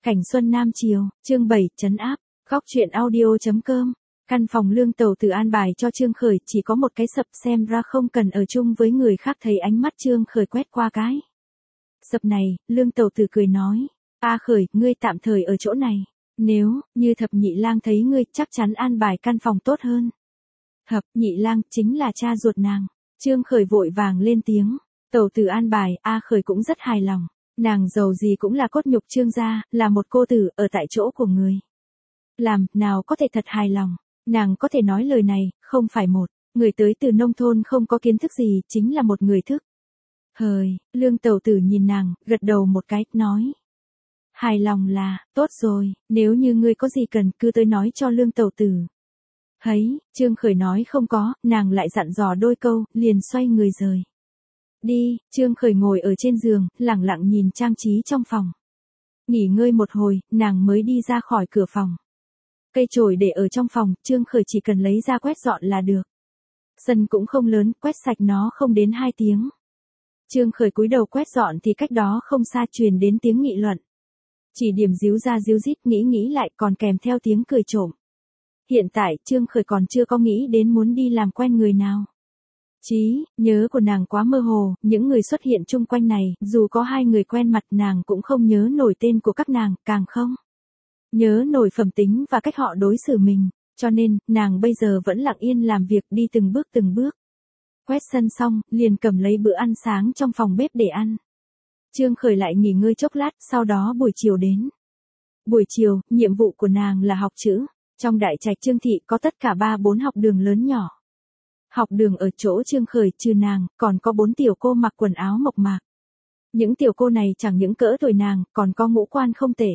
Cảnh xuân Nam Chiều, chương 7, trấn áp, góc truyện audio.com. Căn phòng Lương Tầu Tử an bài cho Trương Khởi chỉ có một cái sập, xem ra không cần ở chung với người khác. Thấy ánh mắt Trương Khởi quét qua cái sập này, Lương Tầu Tử cười nói, A Khởi, ngươi tạm thời ở chỗ này, nếu như Thập Nhị Lang thấy ngươi chắc chắn an bài căn phòng tốt hơn. Thập Nhị Lang chính là cha ruột nàng. Trương Khởi vội vàng lên tiếng, Tầu Tử an bài, A Khởi cũng rất hài lòng. Nàng giàu gì cũng là cốt nhục Trương gia, là một cô tử ở tại chỗ của người làm, nào có thể thật hài lòng. Nàng có thể nói lời này, không phải một người tới từ nông thôn không có kiến thức gì, chính là một người thức thời. Lương Tầu Tử nhìn nàng, gật đầu một cái, nói, hài lòng là tốt rồi, nếu như ngươi có gì cần cứ tới nói cho Lương Tầu Tử. Thấy Trương Khởi nói không có, nàng lại dặn dò đôi câu, liền xoay người rời đi. Trương Khởi ngồi ở trên giường, lẳng lặng nhìn trang trí trong phòng. Nghỉ ngơi một hồi, nàng mới đi ra khỏi cửa phòng. Cây chổi để ở trong phòng, Trương Khởi chỉ cần lấy ra quét dọn là được. Sân cũng không lớn, quét sạch nó không đến 2 tiếng. Trương Khởi cúi đầu quét dọn thì cách đó không xa truyền đến tiếng nghị luận. Chỉ điểm díu ra díu dít, nghĩ lại còn kèm theo tiếng cười trộm. Hiện tại, Trương Khởi còn chưa có nghĩ đến muốn đi làm quen người nào. Trí nhớ của nàng quá mơ hồ, những người xuất hiện chung quanh này, dù có 2 người quen mặt nàng cũng không nhớ nổi tên của các nàng, càng không nhớ nổi phẩm tính và cách họ đối xử mình, cho nên, nàng bây giờ vẫn lặng yên làm việc, đi từng bước. Quét sân xong, liền cầm lấy bữa ăn sáng trong phòng bếp để ăn. Trương Khởi lại nghỉ ngơi chốc lát, sau đó buổi chiều đến. Buổi chiều, nhiệm vụ của nàng là học chữ. Trong đại trạch Trương thị có tất cả 3-4 học đường lớn nhỏ. Học đường ở chỗ Trương Khởi trừ nàng, còn có 4 tiểu cô mặc quần áo mộc mạc. Những tiểu cô này chẳng những cỡ tuổi nàng, còn có ngũ quan không tệ.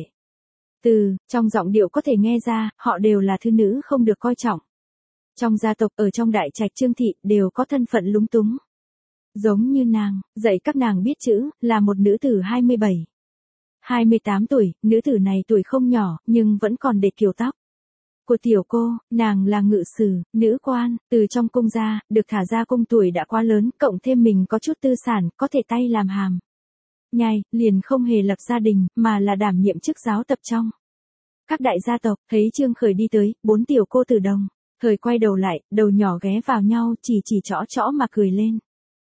Trong giọng điệu có thể nghe ra, họ đều là thư nữ không được coi trọng. Trong gia tộc ở trong đại trạch Trương thị đều có thân phận lúng túng. Giống như nàng, dạy các nàng biết chữ, là một nữ tử 27-28 tuổi, nữ tử này tuổi không nhỏ, nhưng vẫn còn để kiểu tóc của tiểu cô. Nàng là ngự sử, nữ quan, từ trong cung ra, được thả ra cung, tuổi đã quá lớn, cộng thêm mình có chút tư sản, có thể tay làm hàm nhai, liền không hề lập gia đình, mà là đảm nhiệm chức giáo tập trong các đại gia tộc. Thấy Trương Khởi đi tới, 4 tiểu cô tử đồng thời quay đầu lại, đầu nhỏ ghé vào nhau, chỉ chõ mà cười lên.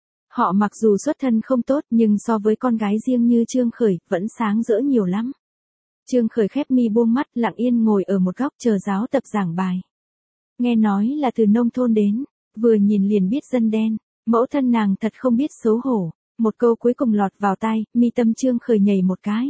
Họ mặc dù xuất thân không tốt, nhưng so với con gái riêng như Trương Khởi, vẫn sáng rỡ nhiều lắm. Trương Khởi khép mi buông mắt, lặng yên ngồi ở một góc chờ giáo tập giảng bài. Nghe nói là từ nông thôn đến, vừa nhìn liền biết dân đen, mẫu thân nàng thật không biết xấu hổ. Một câu cuối cùng lọt vào tai, mi tâm Trương Khởi nhảy một cái.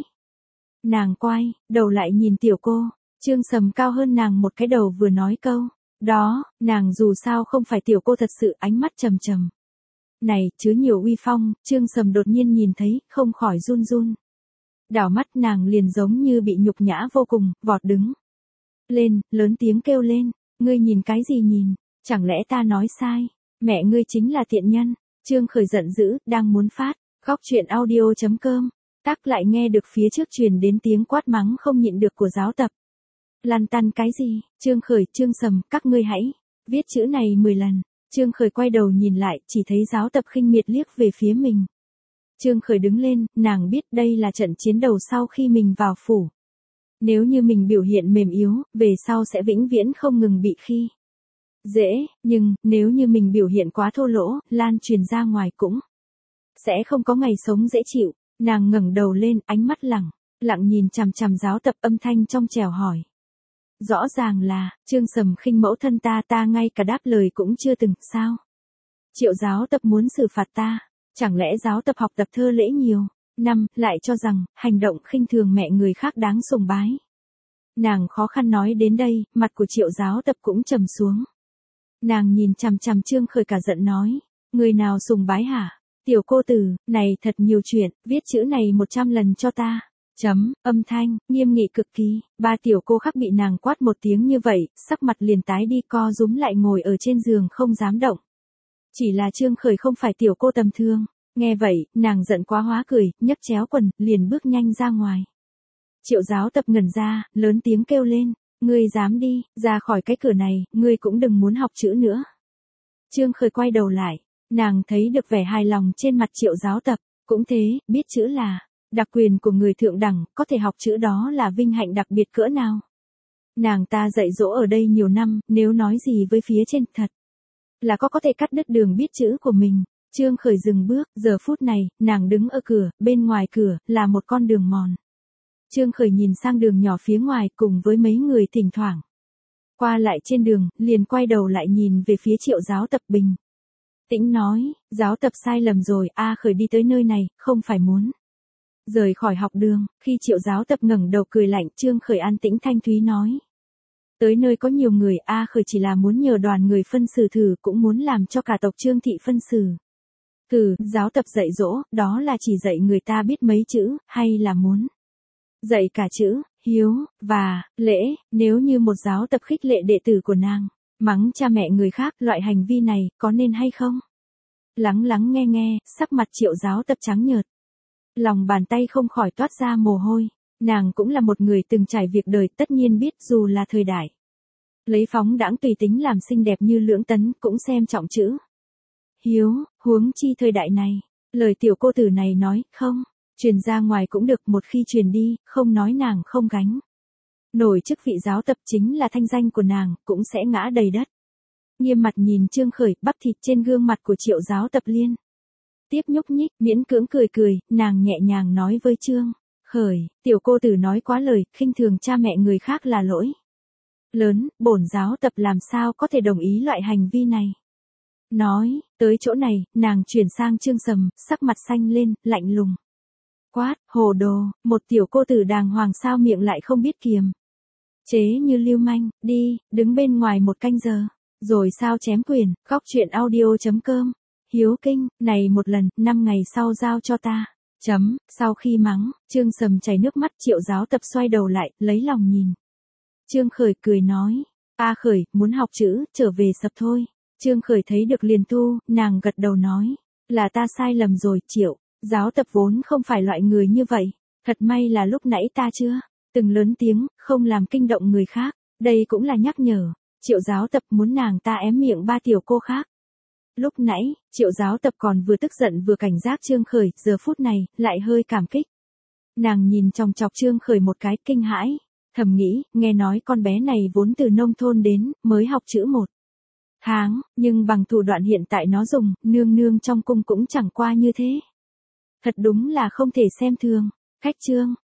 Nàng quay đầu lại nhìn tiểu cô, Trương Sầm cao hơn nàng một cái đầu, vừa nói câu đó, nàng dù sao không phải tiểu cô thật sự, ánh mắt trầm trầm này chứa nhiều uy phong. Trương Sầm đột nhiên nhìn thấy, không khỏi run. Đảo mắt nàng liền giống như bị nhục nhã vô cùng, vọt đứng lên, lớn tiếng kêu lên, ngươi nhìn cái gì nhìn, chẳng lẽ ta nói sai, mẹ ngươi chính là tiện nhân. Trương Khởi giận dữ, đang muốn phát, góc truyện audio.com, tác lại nghe được phía trước truyền đến tiếng quát mắng không nhịn được của giáo tập. Lăn tăn cái gì, Trương Khởi, Trương Sầm, các ngươi hãy viết chữ này 10 lần. Trương Khởi quay đầu nhìn lại, chỉ thấy giáo tập khinh miệt liếc về phía mình. Trương Khởi đứng lên, nàng biết đây là trận chiến đầu sau khi mình vào phủ. Nếu như mình biểu hiện mềm yếu, về sau sẽ vĩnh viễn không ngừng bị khi dễ, nhưng, nếu như mình biểu hiện quá thô lỗ, lan truyền ra ngoài cũng sẽ không có ngày sống dễ chịu. Nàng ngẩng đầu lên, ánh mắt lặng nhìn chằm chằm giáo tập, âm thanh trong trẻo hỏi. Rõ ràng là, Trương Sầm khinh mẫu thân ta ngay cả đáp lời cũng chưa từng, sao? Triệu giáo tập muốn xử phạt ta, chẳng lẽ giáo tập học tập thơ lễ nhiều năm, lại cho rằng, hành động khinh thường mẹ người khác đáng sùng bái. Nàng khó khăn nói đến đây, mặt của Triệu giáo tập cũng trầm xuống. Nàng nhìn chằm chằm Trương Khởi cả giận nói, người nào sùng bái hả? Tiểu cô tử, này thật nhiều chuyện, viết chữ này 100 lần cho ta. Âm thanh, nghiêm nghị cực kỳ. 3 tiểu cô khác bị nàng quát một tiếng như vậy, sắc mặt liền tái đi, co rúm lại ngồi ở trên giường không dám động. Chỉ là Trương Khởi không phải tiểu cô tầm thường. Nghe vậy, nàng giận quá hóa cười, nhấc chéo quần, liền bước nhanh ra ngoài. Triệu giáo tập ngẩn ra, lớn tiếng kêu lên, ngươi dám đi, ra khỏi cái cửa này, ngươi cũng đừng muốn học chữ nữa. Trương Khởi quay đầu lại, nàng thấy được vẻ hài lòng trên mặt Triệu giáo tập, cũng thế, biết chữ là Đặc quyền của người thượng đẳng, có thể học chữ đó là vinh hạnh đặc biệt cỡ nào. Nàng ta dạy dỗ ở đây nhiều năm, nếu nói gì với phía trên thật là có thể cắt đứt đường biết chữ của mình. Trương Khởi dừng bước, giờ phút này, nàng đứng ở cửa, bên ngoài cửa, là một con đường mòn. Trương Khởi nhìn sang đường nhỏ phía ngoài cùng với mấy người thỉnh thoảng qua lại trên đường, liền quay đầu lại nhìn về phía Triệu giáo tập bình tĩnh nói, giáo tập sai lầm rồi, Khởi đi tới nơi này, không phải muốn rời khỏi học đường. Khi Triệu giáo tập ngẩng đầu cười lạnh, Trương Khởi an tĩnh thanh thúy nói. Tới nơi có nhiều người, Khởi chỉ là muốn nhờ đoàn người phân xử thử, cũng muốn làm cho cả tộc Trương thị phân xử thử. Giáo tập dạy dỗ, đó là chỉ dạy người ta biết mấy chữ, hay là muốn dạy cả chữ, hiếu, và, lễ. Nếu như một giáo tập khích lệ đệ tử của nàng, mắng cha mẹ người khác, loại hành vi này, có nên hay không? Lắng nghe, sắc mặt Triệu giáo tập trắng nhợt. Lòng bàn tay không khỏi toát ra mồ hôi. Nàng cũng là một người từng trải việc đời, tất nhiên biết dù là thời đại lấy phóng đãng tùy tính làm xinh đẹp như Lưỡng Tấn, cũng xem trọng chữ hiếu, huống chi thời đại này. Lời tiểu cô tử này nói, không truyền ra ngoài cũng được, một khi truyền đi, không nói nàng không gánh nổi chức vị giáo tập, chính là thanh danh của nàng, cũng sẽ ngã đầy đất. Nghiêm mặt nhìn Trương Khởi, bắp thịt trên gương mặt của Triệu giáo tập liên tiếp nhúc nhích, miễn cưỡng cười, nàng nhẹ nhàng nói với Trương Khởi, tiểu cô tử nói quá lời, khinh thường cha mẹ người khác là lỗi lớn, bổn giáo tập làm sao có thể đồng ý loại hành vi này. Nói, tới chỗ này, nàng chuyển sang Trương Sầm, sắc mặt xanh lên, lạnh lùng quát, hồ đồ, một tiểu cô tử đàng hoàng sao miệng lại không biết kiềm chế như lưu manh, đi, đứng bên ngoài một canh giờ, rồi sao chém quyền. Khóc chuyện audio.com. Hiếu kinh, này một lần, 5 ngày sau giao cho ta. Sau khi mắng, Trương Sầm chảy nước mắt, Triệu giáo tập xoay đầu lại, lấy lòng nhìn Trương Khởi, cười nói, Khởi, muốn học chữ, trở về sập thôi. Trương Khởi thấy được liền tu, nàng gật đầu nói, là ta sai lầm rồi, Triệu giáo tập vốn không phải loại người như vậy. Thật may là lúc nãy ta chưa từng lớn tiếng, không làm kinh động người khác. Đây cũng là nhắc nhở. Triệu giáo tập muốn nàng ta ém miệng 3 tiểu cô khác. Lúc nãy, Triệu giáo tập còn vừa tức giận vừa cảnh giác Trương Khởi, giờ phút này, lại hơi cảm kích. Nàng nhìn chòng chọc Trương Khởi một cái, kinh hãi, thầm nghĩ, nghe nói con bé này vốn từ nông thôn đến, mới học chữ 1 tháng, nhưng bằng thủ đoạn hiện tại nó dùng, nương trong cung cũng chẳng qua như thế. Thật đúng là không thể xem thường. Khách Trương